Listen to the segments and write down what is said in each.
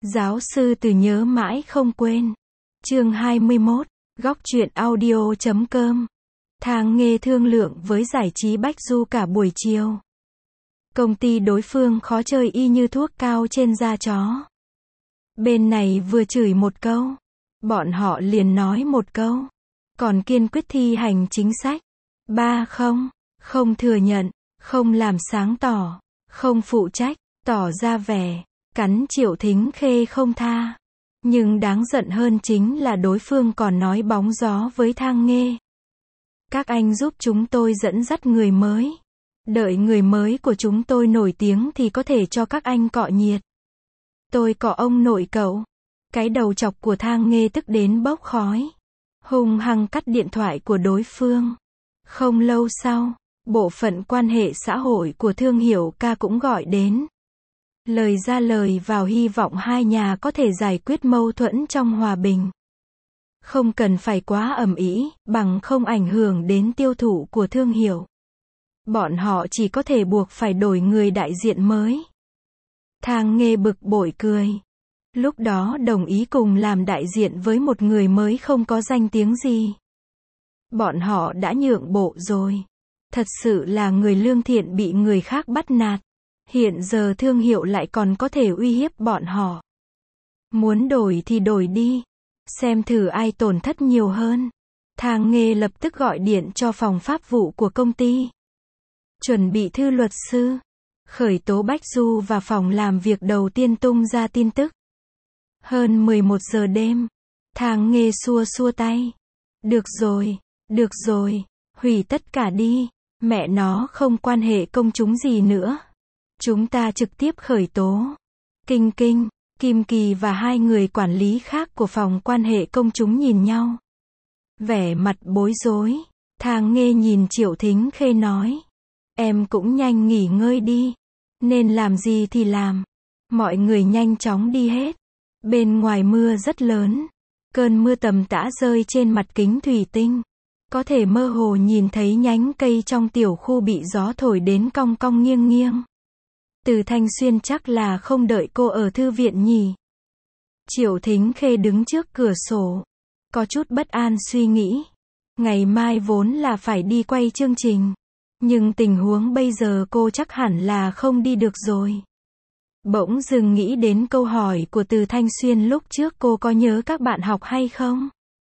Giáo sư Từ nhớ mãi không quên. Chương 21, góc truyện audio.com. Thang Nghê thương lượng với giải trí Bách Du cả buổi chiều. Công ty đối phương khó chơi y như thuốc cao trên da chó. Bên này vừa chửi một câu, bọn họ liền nói một câu, còn kiên quyết thi hành chính sách. Không thừa nhận, không làm sáng tỏ, không phụ trách, tỏ ra vẻ, cắn Triệu Thính Khê không tha. Nhưng đáng giận hơn chính là đối phương còn nói bóng gió với Thang Nghê. Các anh giúp chúng tôi dẫn dắt người mới. Đợi người mới của chúng tôi nổi tiếng thì có thể cho các anh cọ nhiệt. Tôi cọ ông nội cậu. Cái đầu chọc của Thang Nghê tức đến bốc khói. Hung hăng cắt điện thoại của đối phương. Không lâu sau, bộ phận quan hệ xã hội của Thương Hiểu Ca cũng gọi đến. Lời ra lời vào hy vọng hai nhà có thể giải quyết mâu thuẫn trong hòa bình. Không cần phải quá ầm ĩ, bằng không ảnh hưởng đến tiêu thụ của thương hiệu. Bọn họ chỉ có thể buộc phải đổi người đại diện mới. Thang Nghê bực bội cười. Lúc đó đồng ý cùng làm đại diện với một người mới không có danh tiếng gì. Bọn họ đã nhượng bộ rồi. Thật sự là người lương thiện bị người khác bắt nạt. Hiện giờ thương hiệu lại còn có thể uy hiếp bọn họ. Muốn đổi thì đổi đi. Xem thử ai tổn thất nhiều hơn. Thang Nghê lập tức gọi điện cho phòng pháp vụ của công ty. Chuẩn bị thư luật sư. Khởi tố Bách Du và phòng làm việc đầu tiên tung ra tin tức. Hơn 11 giờ đêm. Thang Nghê xua xua tay. Được rồi, hủy tất cả đi. Mẹ nó không quan hệ công chúng gì nữa. Chúng ta trực tiếp khởi tố. Kinh, Kim Kỳ và hai người quản lý khác của phòng quan hệ công chúng nhìn nhau. Vẻ mặt bối rối. Thang Nghê nhìn Triệu Thính Khê nói. Em cũng nhanh nghỉ ngơi đi. Nên làm gì thì làm. Mọi người nhanh chóng đi hết. Bên ngoài mưa rất lớn. Cơn mưa tầm tã rơi trên mặt kính thủy tinh. Có thể mơ hồ nhìn thấy nhánh cây trong tiểu khu bị gió thổi đến cong cong nghiêng nghiêng. Từ Thanh Xuyên chắc là không đợi cô ở thư viện nhỉ. Triệu Thính Khê đứng trước cửa sổ. Có chút bất an suy nghĩ. Ngày mai vốn là phải đi quay chương trình. Nhưng tình huống bây giờ cô chắc hẳn là không đi được rồi. Bỗng dưng nghĩ đến câu hỏi của Từ Thanh Xuyên lúc trước, cô có nhớ các bạn học hay không?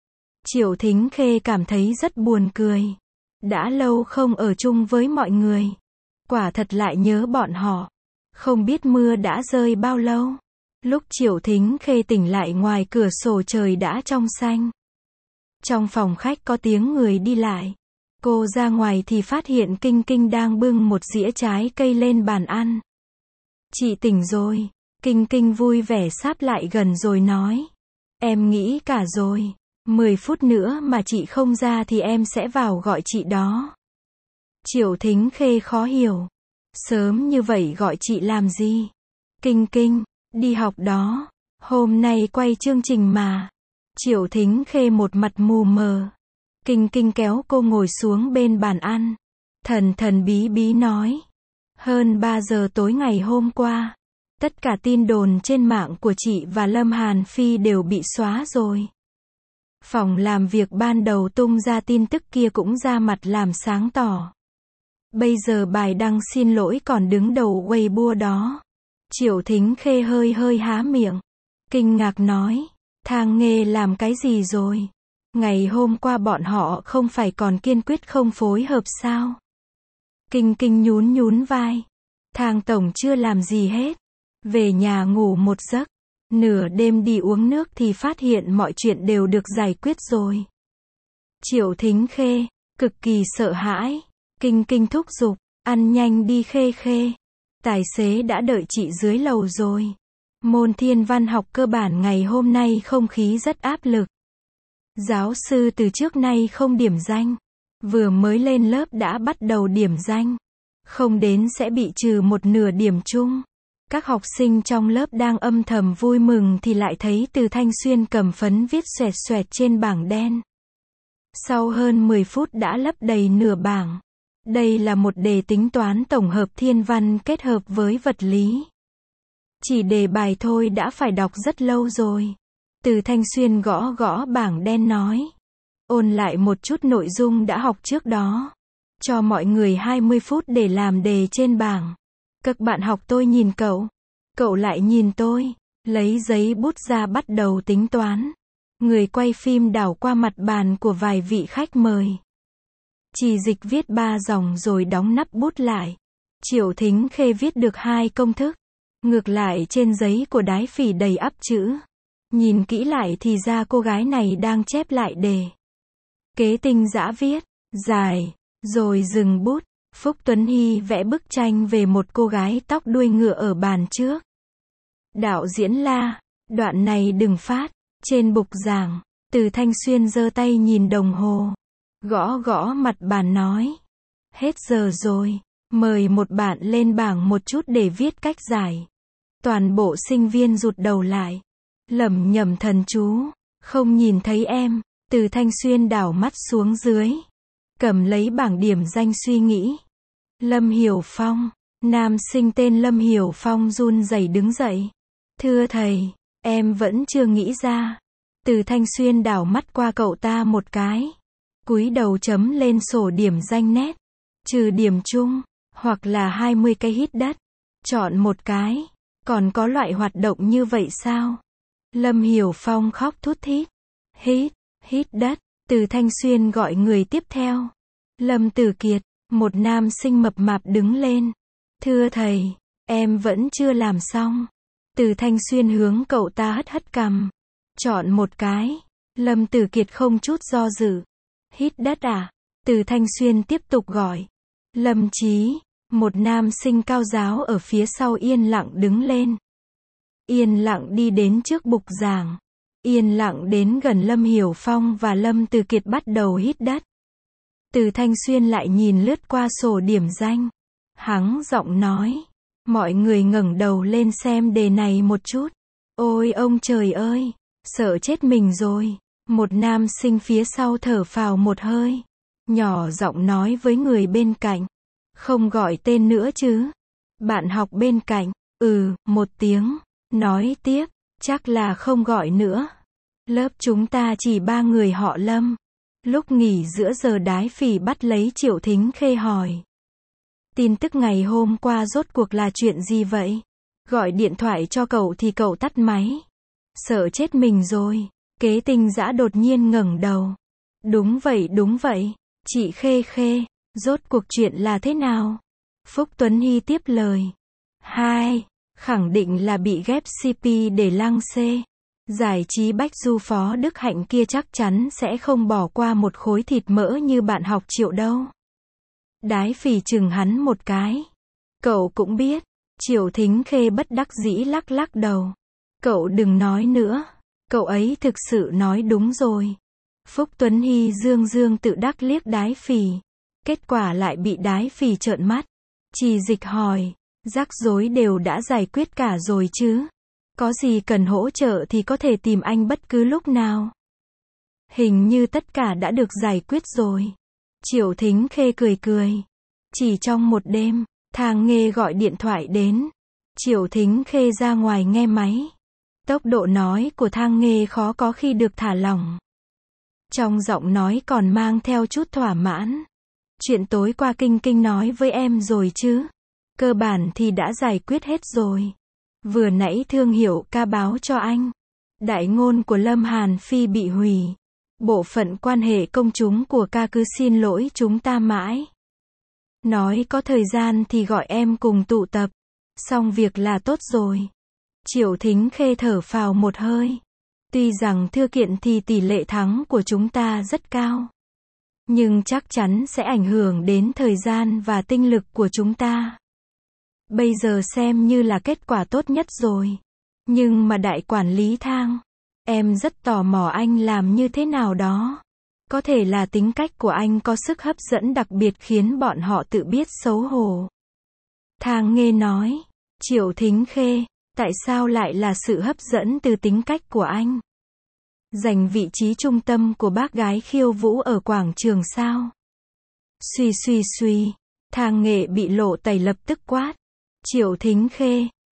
Triệu Thính Khê cảm thấy rất buồn cười. Đã lâu không ở chung với mọi người. Quả thật lại nhớ bọn họ. Không biết mưa đã rơi bao lâu. Lúc Triệu Thính Khê tỉnh lại, ngoài cửa sổ trời đã trong xanh. Trong phòng khách có tiếng người đi lại. Cô ra ngoài thì phát hiện Kinh đang bưng một dĩa trái cây lên bàn ăn. Chị tỉnh rồi. Kinh vui vẻ sáp lại gần rồi nói. Em nghĩ cả rồi. 10 phút nữa mà chị không ra thì em sẽ vào gọi chị đó. Triệu Thính Khê khó hiểu. Sớm như vậy gọi chị làm gì? Kinh, đi học đó. Hôm nay quay chương trình mà. Triệu Thính Khê một mặt mù mờ. Kinh kéo cô ngồi xuống bên bàn ăn. Thần bí nói. Hơn 3 giờ tối ngày hôm qua. Tất cả tin đồn trên mạng của chị và Lâm Hàn Phi đều bị xóa rồi. Phòng làm việc ban đầu tung ra tin tức kia cũng ra mặt làm sáng tỏ. Bây giờ bài đăng xin lỗi còn đứng đầu Weibo đó. Triệu Thính Khê hơi há miệng. Kinh ngạc nói. Thang Nghê làm cái gì rồi? Ngày hôm qua bọn họ không phải còn kiên quyết không phối hợp sao? Kinh nhún vai. Thang tổng chưa làm gì hết. Về nhà ngủ một giấc. Nửa đêm đi uống nước thì phát hiện mọi chuyện đều được giải quyết rồi. Triệu Thính Khê cực kỳ sợ hãi. Kinh thúc giục. Ăn nhanh đi Khê. Tài xế đã đợi chị dưới lầu rồi. Môn thiên văn học cơ bản ngày hôm nay không khí rất áp lực. Giáo sư từ trước nay không điểm danh. Vừa mới lên lớp đã bắt đầu điểm danh. Không đến sẽ bị trừ một nửa điểm chung. Các học sinh trong lớp đang âm thầm vui mừng thì lại thấy Từ Thanh Xuyên cầm phấn viết xoẹt trên bảng đen. Sau hơn 10 phút đã lấp đầy nửa bảng. Đây là một đề tính toán tổng hợp thiên văn kết hợp với vật lý. Chỉ đề bài thôi đã phải đọc rất lâu rồi. Từ Thanh Xuyên gõ gõ bảng đen nói. Ôn lại một chút nội dung đã học trước đó. Cho mọi người 20 phút để làm đề trên bảng. Các bạn học tôi nhìn cậu. Cậu lại nhìn tôi. Lấy giấy bút ra bắt đầu tính toán. Người quay phim đảo qua mặt bàn của vài vị khách mời. Chỉ Dịch viết 3 dòng rồi đóng nắp bút lại. Triệu Thính Khê viết được 2 công thức. Ngược lại trên giấy của Đái Phỉ đầy ắp chữ. Nhìn kỹ lại thì ra cô gái này đang chép lại đề. Kế Tinh Dã viết, dài, rồi dừng bút. Phúc Tuấn Hy vẽ bức tranh về một cô gái tóc đuôi ngựa ở bàn trước. Đạo diễn la, đoạn này đừng phát. Trên bục giảng, Từ Thanh Xuyên giơ tay nhìn đồng hồ. Gõ gõ mặt bàn nói. Hết giờ rồi, mời một bạn lên bảng một chút để viết cách giải. Toàn bộ sinh viên rụt đầu lại. Lẩm nhẩm thần chú, không nhìn thấy em. Từ Thanh Xuyên đảo mắt xuống dưới. Cầm lấy bảng điểm danh suy nghĩ. Lâm Hiểu Phong. Nam sinh tên Lâm Hiểu Phong run rẩy đứng dậy. Thưa thầy, em vẫn chưa nghĩ ra. Từ Thanh Xuyên đảo mắt qua cậu ta một cái. Cúi đầu chấm lên sổ điểm danh nét. Trừ điểm chung, hoặc là 20 cây hít đất. Chọn một cái. Còn có loại hoạt động như vậy sao? Lâm Hiểu Phong khóc thút thít. Hít đất. Từ Thanh Xuyên gọi người tiếp theo. Lâm Tử Kiệt, một nam sinh mập mạp đứng lên. Thưa thầy, em vẫn chưa làm xong. Từ Thanh Xuyên hướng cậu ta hất hất cằm. Chọn một cái. Lâm Tử Kiệt không chút do dự. Hít đất à? Từ Thanh Xuyên tiếp tục gọi. Lâm Chí, một nam sinh cao giáo ở phía sau yên lặng đứng lên. Yên lặng đi đến trước bục giảng. Yên lặng đến gần Lâm Hiểu Phong và Lâm Tử Kiệt bắt đầu hít đất. Từ Thanh Xuyên lại nhìn lướt qua sổ điểm danh. Hắng giọng nói. Mọi người ngẩng đầu lên xem đề này một chút. Ôi ông trời ơi, sợ chết mình rồi. Một nam sinh phía sau thở phào một hơi. Nhỏ giọng nói với người bên cạnh. Không gọi tên nữa chứ? Bạn học bên cạnh. Một tiếng. Nói tiếp. Chắc là không gọi nữa. Lớp chúng ta chỉ 3 người họ Lâm. Lúc nghỉ giữa giờ Đái Phỉ bắt lấy Triệu Thính Khê hỏi. Tin tức ngày hôm qua rốt cuộc là chuyện gì vậy? Gọi điện thoại cho cậu thì cậu tắt máy. Sợ chết mình rồi. Kế Tinh Dã đột nhiên ngẩng đầu. Đúng vậy. Chị Khê, rốt cuộc chuyện là thế nào? Phúc Tuấn Hy tiếp lời. Khẳng định là bị ghép CP để lăng xê. Giải trí Bách Du Phó Đức Hạnh kia chắc chắn sẽ không bỏ qua một khối thịt mỡ như bạn học Triệu đâu. Đái Phỉ chừng hắn một cái. Cậu cũng biết. Triệu Thính Khê bất đắc dĩ lắc lắc đầu. Cậu đừng nói nữa. Cậu ấy thực sự nói đúng rồi. Phúc Tuấn Hy dương tự đắc liếc Đái Phỉ. Kết quả lại bị Đái Phỉ trợn mắt. Chỉ Dịch hỏi. Rắc rối đều đã giải quyết cả rồi chứ? Có gì cần hỗ trợ thì có thể tìm anh bất cứ lúc nào. Hình như tất cả đã được giải quyết rồi. Triệu Thính Khê cười. Chỉ trong một đêm, Thang Nghê gọi điện thoại đến. Triệu Thính Khê ra ngoài nghe máy. Tốc độ nói của Thang Nghê khó có khi được thả lỏng. Trong giọng nói còn mang theo chút thỏa mãn. Chuyện tối qua Kinh nói với em rồi chứ? Cơ bản thì đã giải quyết hết rồi. Vừa nãy Thương Hiểu ca báo cho anh. Đại ngôn của Lâm Hàn Phi bị hủy. Bộ phận quan hệ công chúng của ca cứ xin lỗi chúng ta mãi. Nói có thời gian thì gọi em cùng tụ tập. Xong việc là tốt rồi. Triệu Thính Khê thở phào một hơi. Tuy rằng thư kiện thì tỷ lệ thắng của chúng ta rất cao. Nhưng chắc chắn sẽ ảnh hưởng đến thời gian và tinh lực của chúng ta. Bây giờ xem như là kết quả tốt nhất rồi. Nhưng mà đại quản lý Thang, em rất tò mò anh làm như thế nào đó. Có thể là tính cách của anh có sức hấp dẫn đặc biệt khiến bọn họ tự biết xấu hổ. Thang Nghê nói. Triệu Thính Khê, tại sao lại là sự hấp dẫn từ tính cách của anh? Giành vị trí trung tâm của bác gái khiêu vũ ở quảng trường sao? Suy. Thang Nghê bị lộ tẩy lập tức quát. Triệu Thính Khê,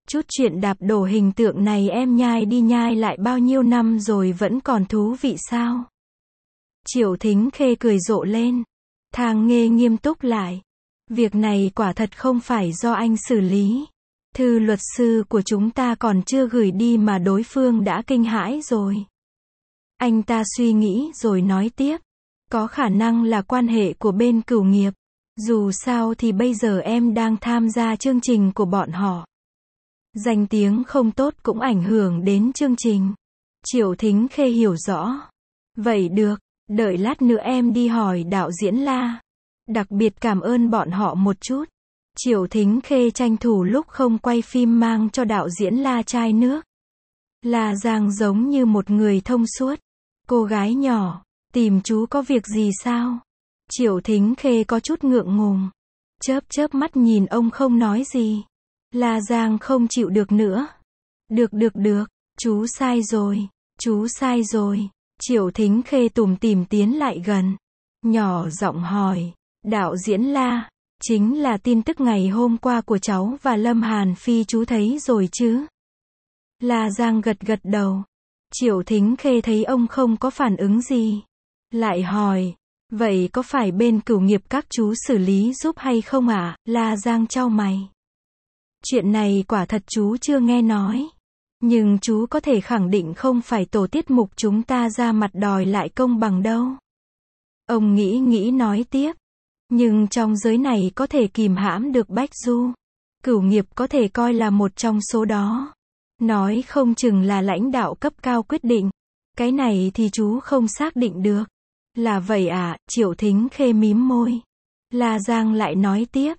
Chút chuyện đạp đổ hình tượng này em nhai đi nhai lại bao nhiêu năm rồi vẫn còn thú vị sao? Triệu Thính Khê cười rộ lên. Thang Nghê nghiêm túc lại. Việc này quả thật không phải do anh xử lý. Thư luật sư của chúng ta còn chưa gửi đi mà đối phương đã kinh hãi rồi. Anh ta suy nghĩ rồi nói tiếp. Có khả năng là quan hệ của bên Cửu Nghiệp. Dù sao thì bây giờ em đang tham gia chương trình của bọn họ. Danh tiếng không tốt cũng ảnh hưởng đến chương trình. Triệu Thính Khê hiểu rõ. Vậy được, đợi lát nữa em đi hỏi đạo diễn La. Đặc biệt cảm ơn bọn họ một chút. Triệu Thính Khê tranh thủ lúc không quay phim mang cho đạo diễn La chai nước. La Giang giống như một người thông suốt. Cô gái nhỏ, tìm chú có việc gì sao? Triệu Thính Khê có chút ngượng ngùng. Chớp chớp mắt nhìn ông không nói gì. La Giang không chịu được nữa. Được, chú sai rồi, chú sai rồi. Triệu Thính Khê tủm tỉm tiến lại gần. Nhỏ giọng hỏi, đạo diễn La, chính là tin tức ngày hôm qua của cháu và Lâm Hàn Phi chú thấy rồi chứ? La Giang gật gật đầu. Triệu Thính Khê thấy ông không có phản ứng gì. Lại hỏi, vậy có phải bên Cửu Nghiệp các chú xử lý giúp hay không ạ? La Giang chau mày. Chuyện này quả thật chú chưa nghe nói. Nhưng chú có thể khẳng định không phải tổ tiết mục chúng ta ra mặt đòi lại công bằng đâu. Ông nghĩ nói tiếp. Nhưng trong giới này có thể kìm hãm được Bách Du. Cửu Nghiệp có thể coi là một trong số đó. Nói không chừng là lãnh đạo cấp cao quyết định. Cái này thì chú không xác định được. Là vậy à? Triệu Thính Khê mím môi. La Giang lại nói tiếp.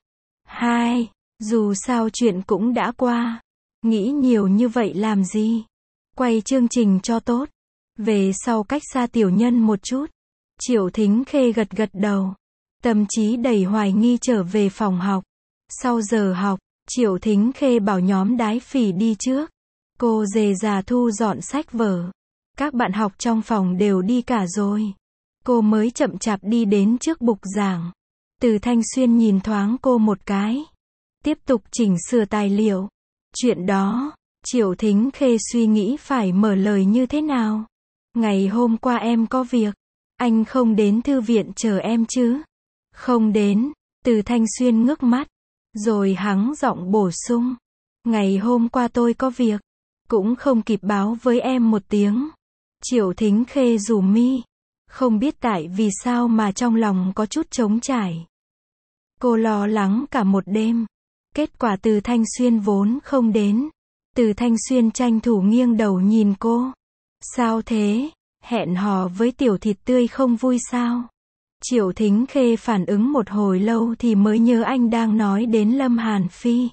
Dù sao chuyện cũng đã qua. Nghĩ nhiều như vậy làm gì? Quay chương trình cho tốt. Về sau cách xa tiểu nhân một chút. Triệu Thính Khê gật gật đầu. Tâm trí đầy hoài nghi trở về phòng học. Sau giờ học, Triệu Thính Khê bảo nhóm Đái Phỉ đi trước. Cô dề già thu dọn sách vở. Các bạn học trong phòng đều đi cả rồi. Cô mới chậm chạp đi đến trước bục giảng. Từ Thanh Xuyên nhìn thoáng cô một cái. Tiếp tục chỉnh sửa tài liệu. Chuyện đó, Triệu Thính Khê suy nghĩ phải mở lời như thế nào. Ngày hôm qua em có việc. Anh không đến thư viện chờ em chứ? Không đến. Từ Thanh Xuyên ngước mắt. Rồi hắng giọng bổ sung. Ngày hôm qua tôi có việc. Cũng không kịp báo với em một tiếng. Triệu Thính Khê rủ mi. Không biết tại vì sao mà trong lòng có chút trống trải. Cô lo lắng cả một đêm. Kết quả Từ Thanh Xuyên vốn không đến. Từ Thanh Xuyên tranh thủ nghiêng đầu nhìn cô. Sao thế? Hẹn hò với tiểu thịt tươi không vui sao? Triệu Thính Khê phản ứng một hồi lâu thì mới nhớ anh đang nói đến Lâm Hàn Phi.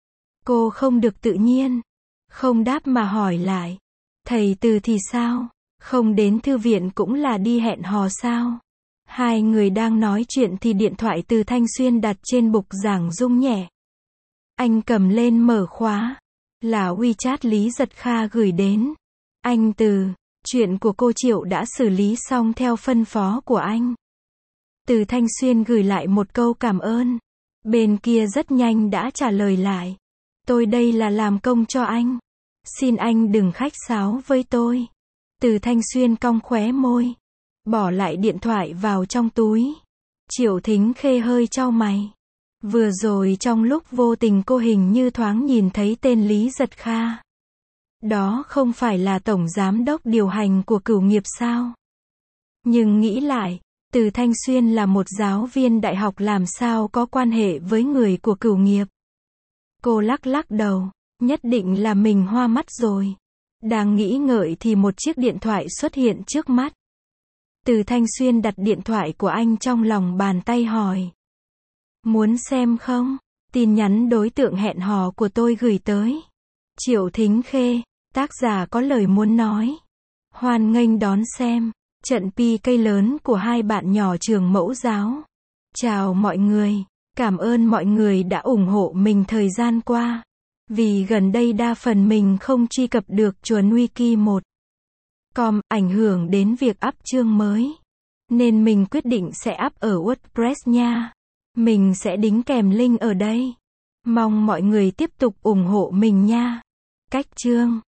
Cô không được tự nhiên. Không đáp mà hỏi lại. Thầy Từ thì sao? Không đến thư viện cũng là đi hẹn hò sao? Hai người đang nói chuyện thì điện thoại Từ Thanh Xuyên đặt trên bục giảng rung nhẹ. Anh cầm lên mở khóa. Là WeChat Lý Giật Kha gửi đến. Anh Từ, chuyện của cô Triệu đã xử lý xong theo phân phó của anh. Từ Thanh Xuyên gửi lại một câu cảm ơn. Bên kia rất nhanh đã trả lời lại. Tôi đây là làm công cho anh. Xin anh đừng khách sáo với tôi. Từ Thanh Xuyên cong khóe môi. Bỏ lại điện thoại vào trong túi. Triệu Thính Khê hơi chau mày. Vừa rồi trong lúc vô tình cô hình như thoáng nhìn thấy tên Lý Giật Kha. Đó không phải là tổng giám đốc điều hành của Cửu Nghiệp sao? Nhưng nghĩ lại, Từ Thanh Xuyên là một giáo viên đại học làm sao có quan hệ với người của Cửu Nghiệp. Cô lắc lắc đầu, nhất định là mình hoa mắt rồi. Đang nghĩ ngợi thì một chiếc điện thoại xuất hiện trước mắt. Từ Thanh Xuyên đặt điện thoại của anh trong lòng bàn tay hỏi. Muốn xem không? Tin nhắn đối tượng hẹn hò của tôi gửi tới. Triệu Thính Khê, tác giả có lời muốn nói. Hoan nghênh đón xem. Trận PK lớn của hai bạn nhỏ trường mẫu giáo. Chào mọi người. Cảm ơn mọi người đã ủng hộ mình thời gian qua. Vì gần đây đa phần mình không truy cập được chuồn wiki1.com, ảnh hưởng đến việc up chương mới. Nên mình quyết định sẽ up ở WordPress nha. Mình sẽ đính kèm link ở đây. Mong mọi người tiếp tục ủng hộ mình nha. Cách chương